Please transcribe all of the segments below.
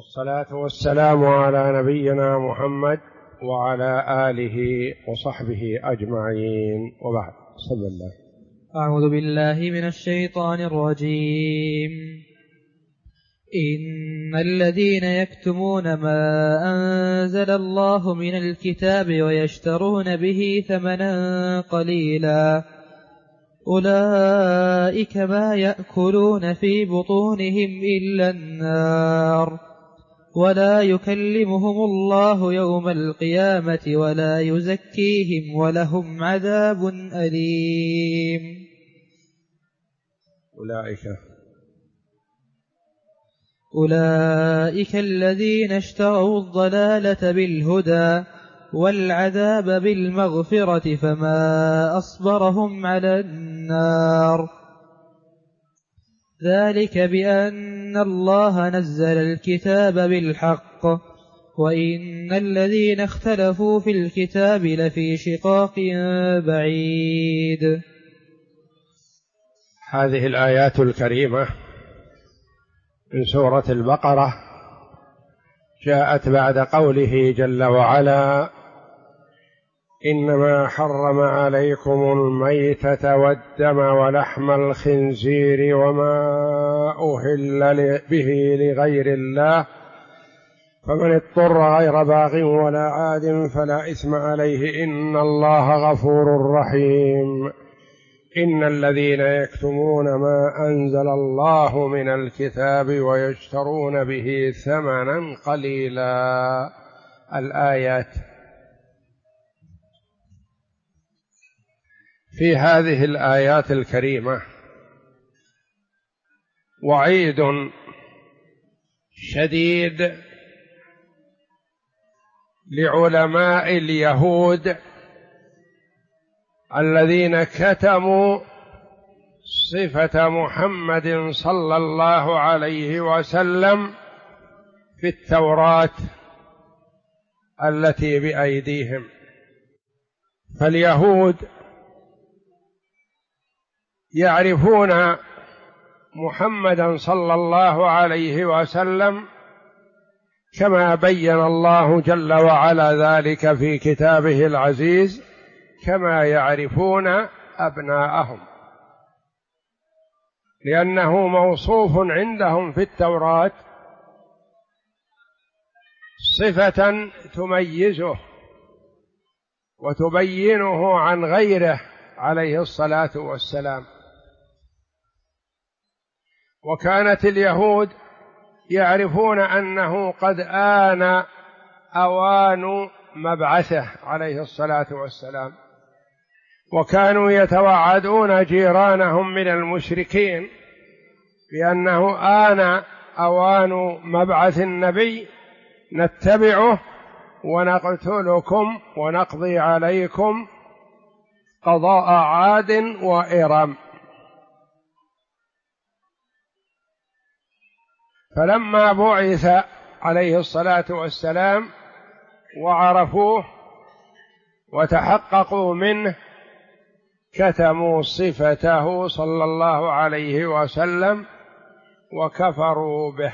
والصلاة والسلام على نبينا محمد وعلى آله وصحبه أجمعين، وبعد. بسم الله. أعوذ بالله من الشيطان الرجيم. إن الذين يكتمون ما أنزل الله من الكتاب ويشترون به ثمنا قليلا أولئك ما يأكلون في بطونهم إلا النار ولا يكلمهم الله يوم القيامة ولا يزكيهم ولهم عذاب أليم. أولئك الذين اشتروا الضلالة بالهدى والعذاب بالمغفرة فما أصبرهم على النار، ذلك بأن الله نزل الكتاب بالحق وإن الذين اختلفوا في الكتاب لفي شقاق بعيد. هذه الآيات الكريمة من سورة البقرة جاءت بعد قوله جل وعلا: إنما حرم عليكم الميتة والدم ولحم الخنزير وما أهل به لغير الله فمن اضطر غير باغ ولا عاد فلا إثم عليه إن الله غفور رحيم. إن الذين يكتمون ما أنزل الله من الكتاب ويشترون به ثمنا قليلا. الآيات. في هذه الآيات الكريمة وعيد شديد لعلماء اليهود الذين كتموا صفة محمد صلى الله عليه وسلم في التوراة التي بأيديهم. فاليهود يعرفون محمدا صلى الله عليه وسلم كما بين الله جل وعلا ذلك في كتابه العزيز، كما يعرفون أبناءهم، لأنه موصوف عندهم في التوراة صفة تميزه وتبينه عن غيره عليه الصلاة والسلام. وكانت اليهود يعرفون أنه قد آن أوان مبعثه عليه الصلاة والسلام، وكانوا يتوعدون جيرانهم من المشركين بأنه آن أوان مبعث النبي نتبعه ونقتلكم ونقضي عليكم قضاء عاد وإرم. فلما بعث عليه الصلاة والسلام وعرفوه وتحققوا منه كتموا صفته صلى الله عليه وسلم وكفروا به.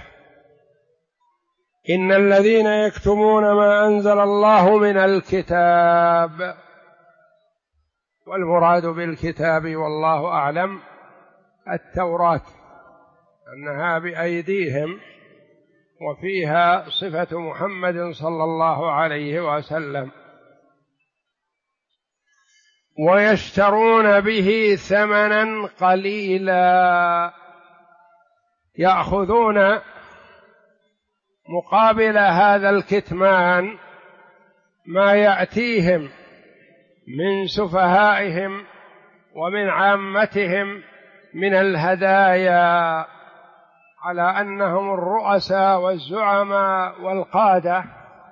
إن الذين يكتمون ما أنزل الله من الكتاب، والمراد بالكتاب والله أعلم التوراة، أنها بأيديهم وفيها صفة محمد صلى الله عليه وسلم، ويشترون به ثمنا قليلا، يأخذون مقابل هذا الكتمان ما يأتيهم من سفهائهم ومن عامتهم من الهدايا، على أنهم الرؤساء والزعماء والقادة،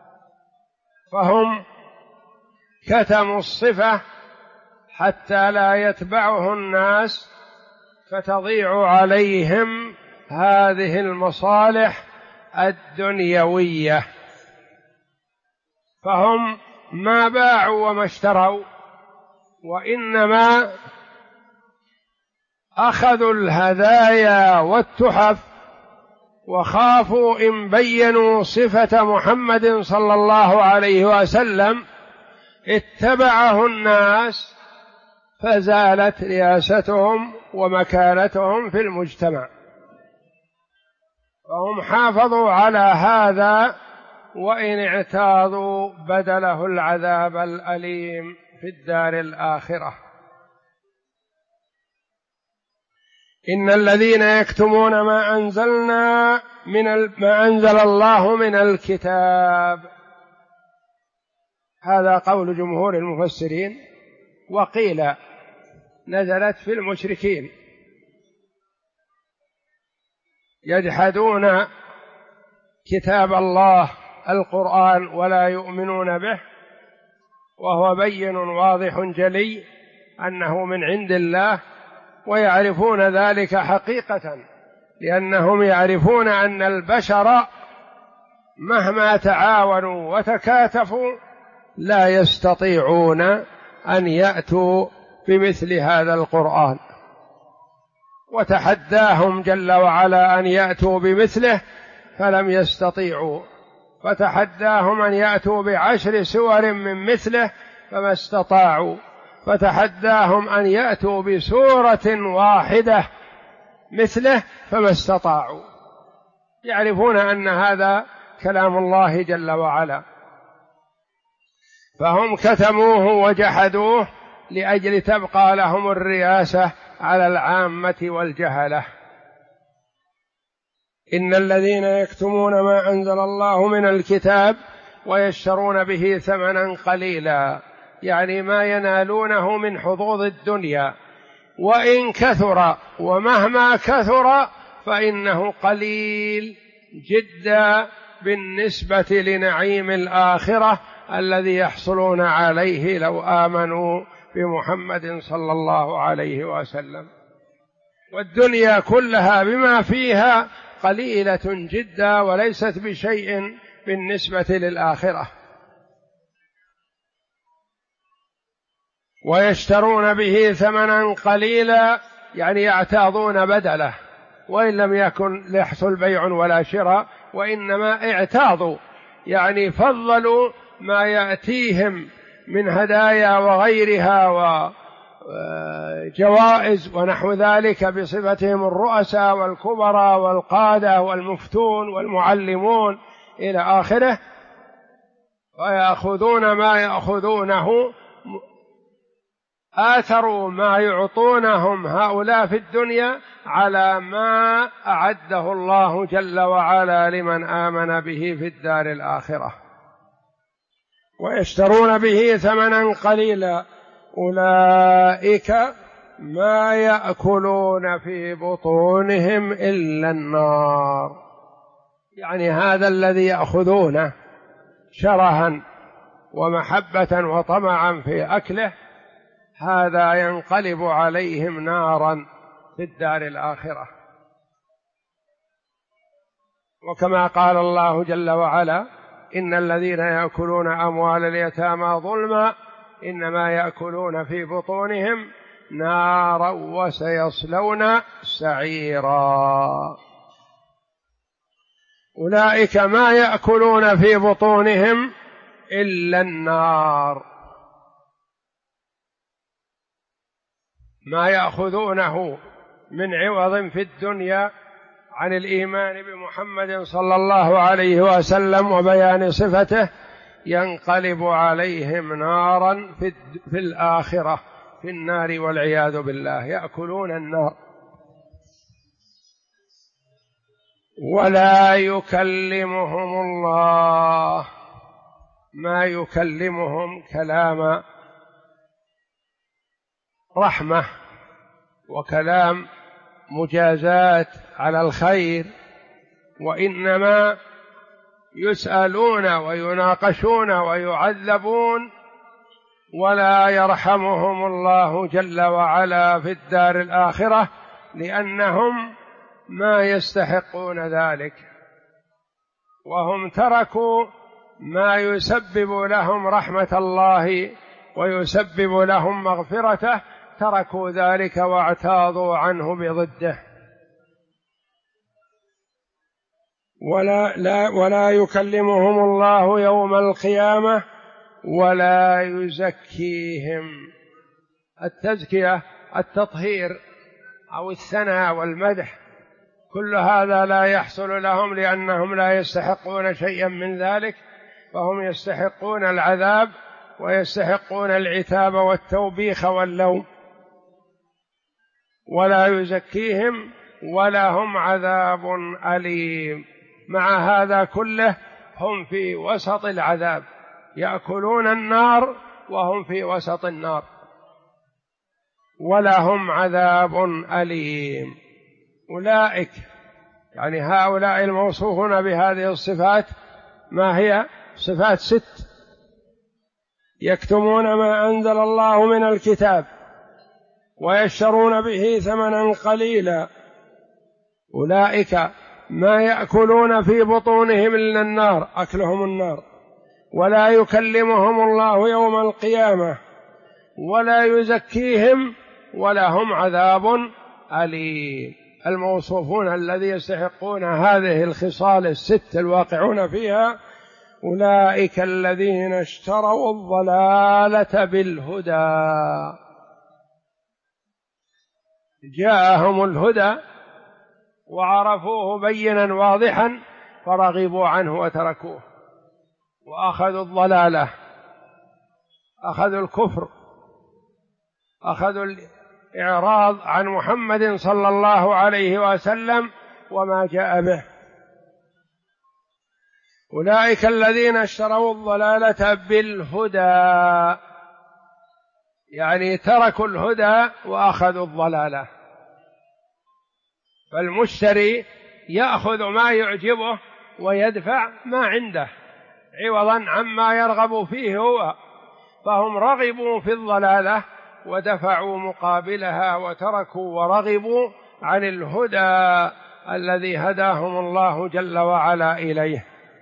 فهم كتموا الصفة حتى لا يتبعه الناس فتضيع عليهم هذه المصالح الدنيوية. فهم ما باعوا وما اشتروا، وإنما أخذوا الهدايا والتحف وخافوا إن بينوا صفة محمد صلى الله عليه وسلم اتبعه الناس فزالت رياستهم ومكانتهم في المجتمع، فهم حافظوا على هذا، وإن اعتاضوا بدله العذاب الأليم في الدار الآخرة. إن الذين يكتمون ما أنزل الله من الكتاب، هذا قول جمهور المفسرين، وقيل نزلت في المشركين يجحدون كتاب الله القرآن ولا يؤمنون به، وهو بين واضح جلي أنه من عند الله، ويعرفون ذلك حقيقة، لأنهم يعرفون أن البشر مهما تعاونوا وتكاتفوا لا يستطيعون أن يأتوا بمثل هذا القرآن، وتحداهم جل وعلا أن يأتوا بمثله فلم يستطيعوا، فتحداهم أن يأتوا ب10 سور من مثله فما استطاعوا، فتحداهم أن يأتوا بسورة واحدة مثله فما استطاعوا. يعرفون أن هذا كلام الله جل وعلا، فهم كتموه وجحدوه لأجل تبقى لهم الرياسة على العامة والجهلة. إن الذين يكتمون ما أنزل الله من الكتاب ويشترون به ثمنا قليلا، يعني ما ينالونه من حظوظ الدنيا، وإن كثر ومهما كثر فإنه قليل جدا بالنسبة لنعيم الآخرة الذي يحصلون عليه لو آمنوا بمحمد صلى الله عليه وسلم. والدنيا كلها بما فيها قليلة جدا وليست بشيء بالنسبة للآخرة. ويشترون به ثمنا قليلا، يعني يعتاضون بدله، وإن لم يكن ليحصل بيع ولا شراء، وإنما اعتاضوا، يعني فضلوا ما يأتيهم من هدايا وغيرها وجوائز ونحو ذلك بصفتهم الرؤساء والكبراء والقادة والمفتون والمعلمون إلى آخره، ويأخذون ما يأخذونه، آثروا ما يعطونهم هؤلاء في الدنيا على ما أعده الله جل وعلا لمن آمن به في الدار الآخرة. ويشترون به ثمنا قليلا أولئك ما يأكلون في بطونهم إلا النار، يعني هذا الذي يأخذونه شرها ومحبة وطمعا في أكله، هذا ينقلب عليهم نارا في الدار الآخرة. وكما قال الله جل وعلا: إن الذين يأكلون أموال اليتامى ظلما إنما يأكلون في بطونهم نارا وسيصلون سعيرا. أولئك ما يأكلون في بطونهم إلا النار، ما يأخذونه من عوض في الدنيا عن الإيمان بمحمد صلى الله عليه وسلم وبيان صفته ينقلب عليهم نارا في الآخرة، في النار والعياذ بالله، يأكلون النار. ولا يكلمهم الله، ما يكلمهم كلام رحمة وكلام مجازات على الخير، وإنما يسألون ويناقشون ويعذبون، ولا يرحمهم الله جل وعلا في الدار الآخرة، لأنهم ما يستحقون ذلك، وهم تركوا ما يسبب لهم رحمة الله ويسبب لهم مغفرته، تركوا ذلك واعتاضوا عنه بضده. ولا يكلمهم الله يوم القيامة ولا يزكيهم. التزكية التطهير أو الثناء والمدح، كل هذا لا يحصل لهم لأنهم لا يستحقون شيئا من ذلك، فهم يستحقون العذاب ويستحقون العتاب والتوبيخ واللوم. ولا يزكيهم ولهم عذاب أليم. مع هذا كله هم في وسط العذاب، يأكلون النار وهم في وسط النار، ولهم عذاب أليم. أولئك يعني هؤلاء الموصوفون بهذه الصفات، ما هي؟ صفات 6: يكتمون ما أنزل الله من الكتاب ويشترون به ثمنا قليلا، أولئك ما يأكلون في بطونهم إلا النار، أكلهم النار. ولا يكلمهم الله يوم القيامة ولا يزكيهم ولهم عذاب أليم. الموصوفون الذي يستحقون هذه الخصال 6 الواقعون فيها أولئك الذين اشتروا الضلالة بالهدى. جاءهم الهدى وعرفوه بينا واضحا فرغبوا عنه وتركوه، وأخذوا الضلالة، أخذوا الكفر، أخذوا الإعراض عن محمد صلى الله عليه وسلم وما جاء به. أولئك الذين اشتروا الضلالة بالهدى، يعني تركوا الهدى وأخذوا الضلالة. فالمشتري يأخذ ما يعجبه ويدفع ما عنده عوضا عما يرغب فيه هو، فهم رغبوا في الضلالة ودفعوا مقابلها وتركوا ورغبوا عن الهدى الذي هداهم الله جل وعلا إليه.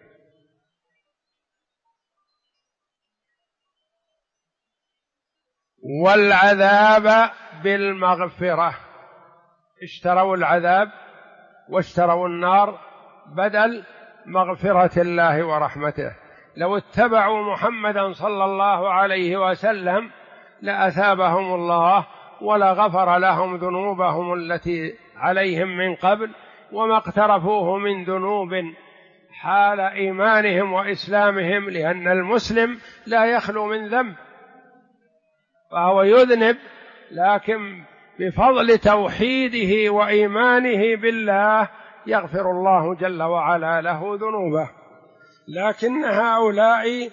والعذاب بالمغفرة، اشتروا العذاب واشتروا النار بدل مغفرة الله ورحمته. لو اتبعوا محمدا صلى الله عليه وسلم لأثابهم الله ولغفر لهم ذنوبهم التي عليهم من قبل وما اقترفوه من ذنوب حال إيمانهم وإسلامهم، لأن المسلم لا يخلو من ذنب، فهو يذنب، لكن بفضل توحيده وإيمانه بالله يغفر الله جل وعلا له ذنوبه. لكن هؤلاء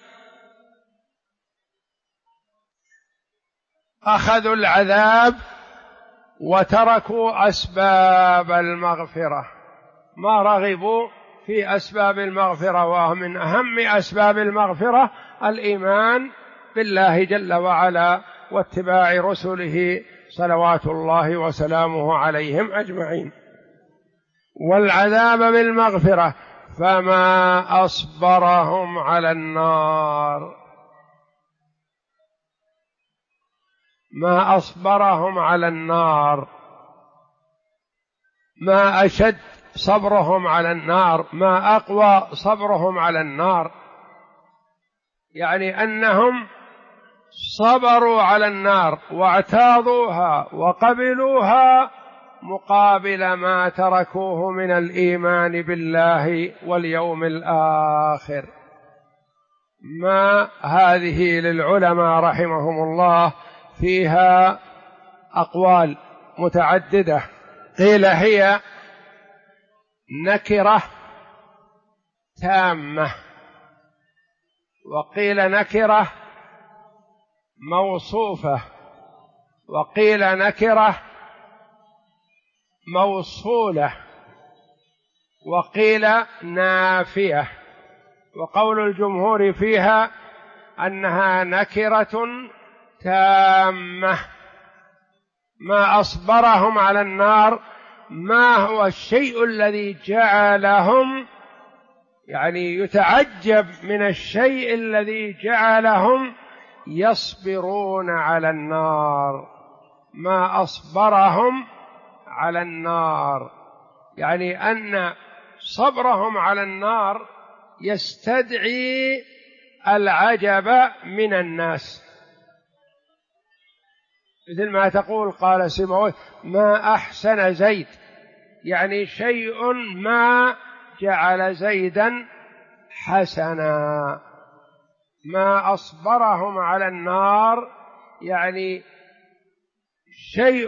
أخذوا العذاب وتركوا أسباب المغفرة، ما رغبوا في أسباب المغفرة، ومن أهم أسباب المغفرة الإيمان بالله جل وعلا واتباع رسله صلوات الله وسلامه عليهم أجمعين. والعذاب بالمغفرة فما أصبرهم على النار، ما أصبرهم على النار، ما أشد صبرهم على النار، ما أقوى صبرهم على النار، يعني أنهم صبروا على النار واعتاضوها وقبلوها مقابل ما تركوه من الإيمان بالله واليوم الآخر. ما هذه للعلماء رحمهم الله فيها أقوال متعددة، قيل هي نكرة تامة، وقيل نكرة موصوفة، وقيل نكرة موصولة، وقيل نافية. وقول الجمهور فيها أنها نكرة تامة. ما أصبرهم على النار، ما هو الشيء الذي جعلهم، يعني يتعجب من الشيء الذي جعلهم يصبرون على النار. ما أصبرهم على النار، يعني أن صبرهم على النار يستدعي العجب من الناس، مثل ما تقول قال سيبويه ما أحسن زيد، يعني شيء ما جعل زيدا حسنا، ما أصبرهم على النار، يعني شيء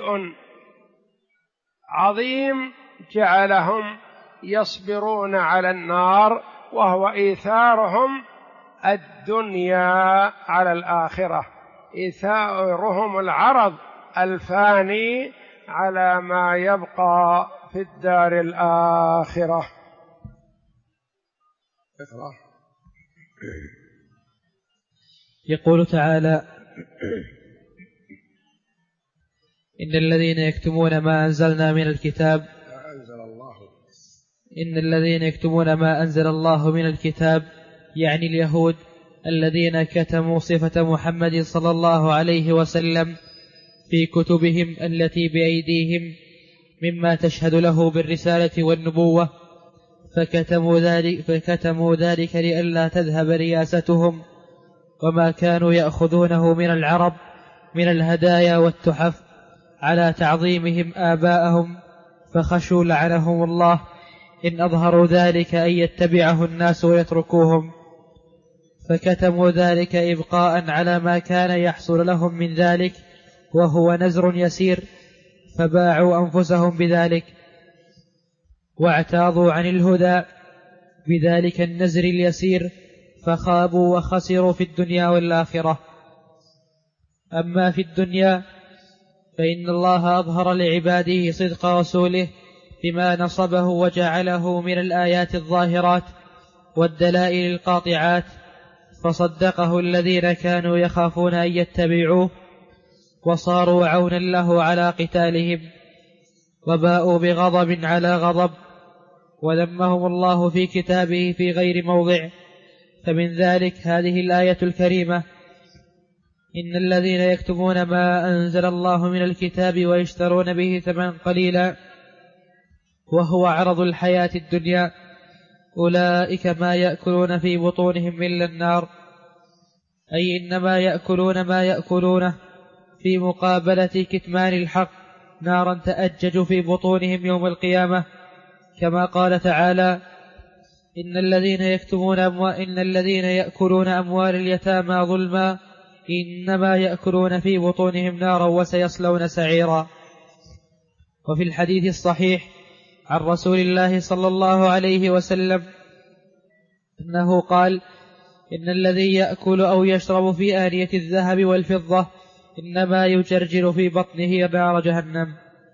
عظيم جعلهم يصبرون على النار، وهو إيثارهم الدنيا على الآخرة، إيثارهم العرض الفاني على ما يبقى في الدار الآخرة. يقول تعالى إن الذين يكتمون ما أنزلنا من الكتاب إن الذين يكتمون ما أنزل الله من الكتاب، يعني اليهود الذين كتموا صفة محمد صلى الله عليه وسلم في كتبهم التي بأيديهم مما تشهد له بالرسالة والنبوة، فكتموا ذلك لئلا تذهب رياستهم وما كانوا يأخذونه من العرب من الهدايا والتحف على تعظيمهم آباءهم، فخشوا لعنهم الله إن أظهروا ذلك أن يتبعه الناس ويتركوهم، فكتموا ذلك إبقاء على ما كان يحصل لهم من ذلك وهو نزر يسير، فباعوا أنفسهم بذلك واعتاضوا عن الهدى بذلك النزر اليسير، فخابوا وخسروا في الدنيا والآخرة. أما في الدنيا فإن الله أظهر لعباده صدق رسوله بما نصبه وجعله من الآيات الظاهرات والدلائل القاطعات، فصدقه الذين كانوا يخافون أن يتبعوه وصاروا عونا له على قتالهم، وباءوا بغضب على غضب، وذمهم الله في كتابه في غير موضع. فمن ذلك هذه الآية الكريمة: إن الذين يكتمون ما أنزل الله من الكتاب ويشترون به ثمنا قليلا وهو عرض الحياة الدنيا أولئك ما يأكلون في بطونهم إلا النار، أي إنما يأكلون ما يأكلونه في مقابلة كتمان الحق نارا تأجج في بطونهم يوم القيامة، كما قال تعالى: إن الذين يأكلون أموال اليتامى ظلما إنما يأكلون في بطونهم نارا وسيصلون سعيرا. وفي الحديث الصحيح عن رسول الله صلى الله عليه وسلم أنه قال: إن الذي يأكل أو يشرب في آنية الذهب والفضة إنما يجرجر في بطنه نار جهنم.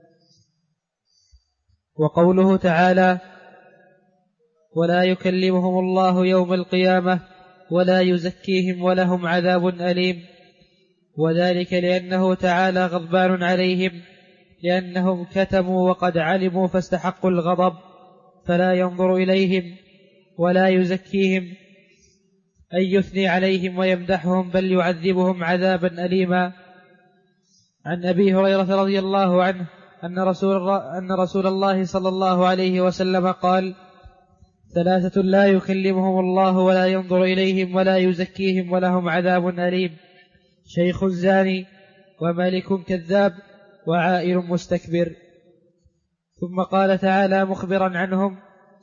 وقوله تعالى: ولا يكلمهم الله يوم القيامة ولا يزكيهم ولهم عذاب أليم، وذلك لأنه تعالى غضبان عليهم لأنهم كتموا وقد علموا فاستحقوا الغضب، فلا ينظر إليهم ولا يزكيهم أن يثني عليهم ويمدحهم، بل يعذبهم عذابا أليما. عن أبي هريرة رضي الله عنه أن رسول الله صلى الله عليه وسلم قال: ثلاثة لا يكلمهم الله ولا ينظر إليهم ولا يزكيهم ولهم عذاب أليم: شيخ زاني وملك كذاب وعائل مستكبر. ثم قال تعالى مخبرا عنهم: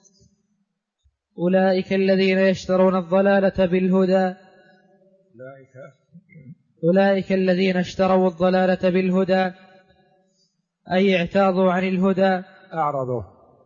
أولئك الذين يشترون الضلالة بالهدى أولئك الذين اشتروا الضلالة بالهدى، أي اعتاضوا عن الهدى، اعتاضوا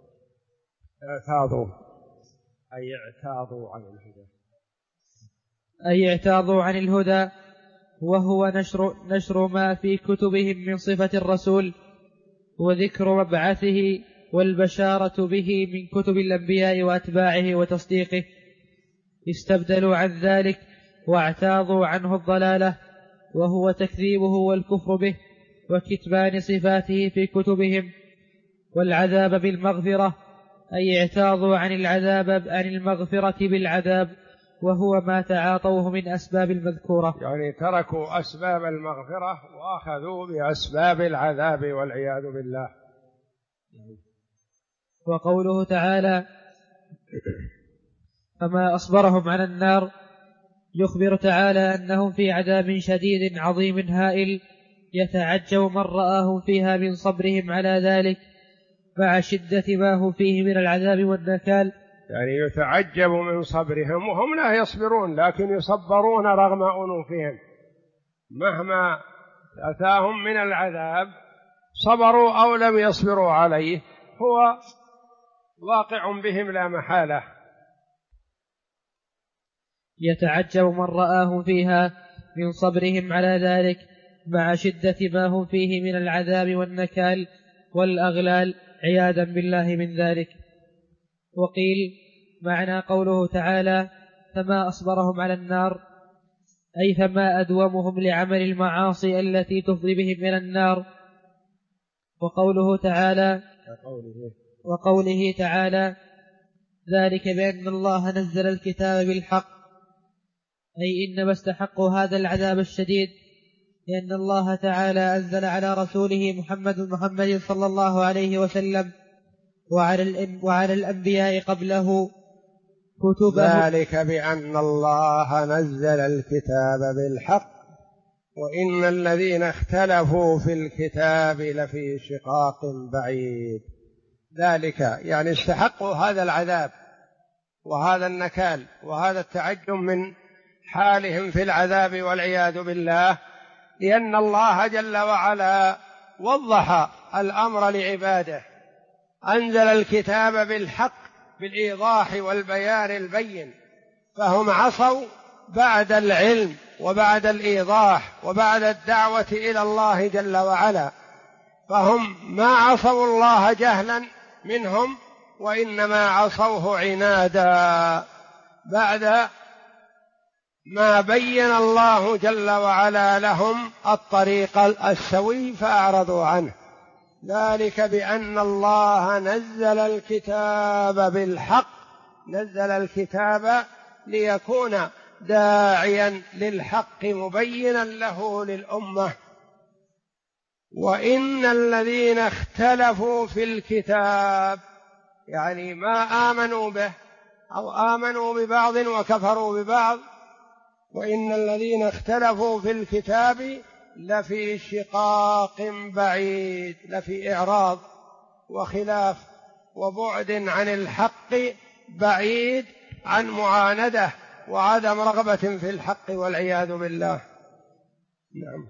أي اعتاضوا عن الهدى، وهو نشر ما في كتبهم من صفة الرسول وذكر مبعثه والبشارة به من كتب الأنبياء وأتباعه وتصديقه. استبدلوا عن ذلك واعتاضوا عنه الضلالة، وهو تكذيبه والكفر به وكتمان صفاته في كتبهم، والعذاب بالمغفرة، أي اعتاضوا عن المغفرة بالعذاب، وهو ما تعاطوه من أسباب المذكورة، يعني تركوا أسباب المغفرة وأخذوا بأسباب العذاب والعياذ بالله. وقوله تعالى: فما أصبرهم على النار. يخبر تعالى أنهم في عذاب شديد عظيم هائل، يتعجب من رآهم فيها من صبرهم على ذلك مع شدة ما هم فيه من العذاب والنكال. يعني يتعجب من صبرهم وهم لا يصبرون، لكن يصبرون رغم أنوفهم، مهما أتاهم من العذاب صبروا أو لم يصبروا عليه هو واقع بهم لا محالة. يتعجب من رآهم فيها من صبرهم على ذلك مع شدة ما هم فيه من العذاب والنكال والأغلال عياذا بالله من ذلك. وقيل معنى قوله تعالى فما أصبرهم على النار أي فما أدومهم لعمل المعاصي التي تفضي بهم إلى النار. وقوله تعالى ذلك بأن الله نزل الكتاب بالحق أي إنما استحقوا هذا العذاب الشديد لأن الله تعالى أنزل على رسوله محمد صلى الله عليه وسلم وعلى الأنبياء قبله كتبه. ذلك بأن الله نزل الكتاب بالحق وإن الذين اختلفوا في الكتاب لفي شقاق بعيد. ذلك يعني استحقوا هذا العذاب وهذا النكال وهذا التعجب من حالهم في العذاب والعياذ بالله، لأن الله جل وعلا وضح الأمر لعباده، أنزل الكتاب بالحق بالإيضاح والبيان البين، فهم عصوا بعد العلم وبعد الإيضاح وبعد الدعوة إلى الله جل وعلا، فهم ما عصوا الله جهلا منهم وإنما عصوه عنادا بعد ما بين الله جل وعلا لهم الطريق السوي فأعرضوا عنه. ذلك بأن الله نزل الكتاب بالحق، نزل الكتاب ليكون داعيا للحق مبينا له للأمة. وإن الذين اختلفوا في الكتاب يعني ما آمنوا به أو آمنوا ببعض وكفروا ببعض، وإن الذين اختلفوا في الكتاب لفي شقاق بعيد، لفي إعراض وخلاف وبعد عن الحق، بعيد عن معانده وعدم رغبة في الحق والعياذ بالله. نعم.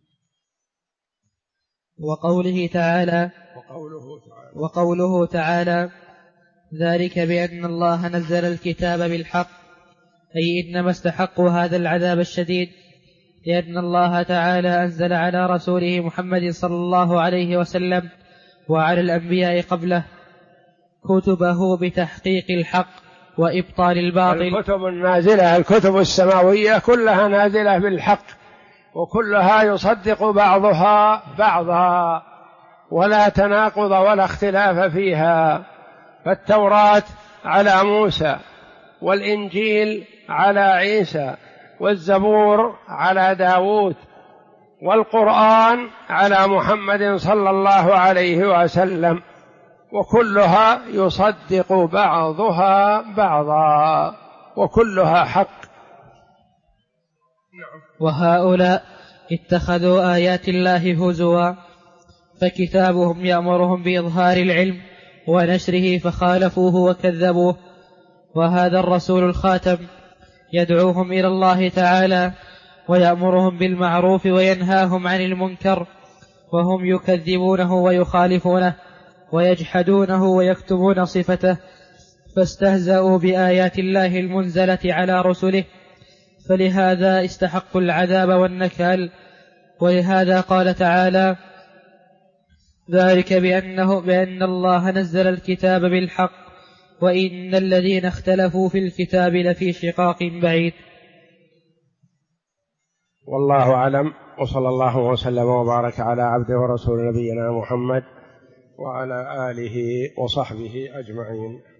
وقوله تعالى ذلك بأن الله نزل الكتاب بالحق أي إنما استحقوا هذا العذاب الشديد لأن الله تعالى أنزل على رسوله محمد صلى الله عليه وسلم وعلى الأنبياء قبله كتبه بتحقيق الحق وإبطال الباطل. الكتب النازلة، الكتب السماوية كلها نازلة بالحق وكلها يصدق بعضها بعضا ولا تناقض ولا اختلاف فيها. فالتوراة على موسى، والإنجيل على عيسى، والزبور على داود، والقرآن على محمد صلى الله عليه وسلم، وكلها يصدق بعضها بعضا وكلها حق. وهؤلاء اتخذوا آيات الله هزوا، فكتابهم يأمرهم بإظهار العلم ونشره فخالفوه وكذبوه. وهذا الرسول الخاتم يدعوهم إلى الله تعالى ويأمرهم بالمعروف وينهاهم عن المنكر، وهم يكذبونه ويخالفونه ويجحدونه ويكتمون صفته، فاستهزأوا بآيات الله المنزلة على رسله، فلهذا استحقوا العذاب والنكال. ولهذا قال تعالى ذلك بأن الله نزل الكتاب بالحق وإن الذين اختلفوا في الكتاب لفي شقاق بعيد. والله أعلم، وصلى الله وسلم وبارك على عبده ورسول نبينا محمد وعلى آله وصحبه أجمعين.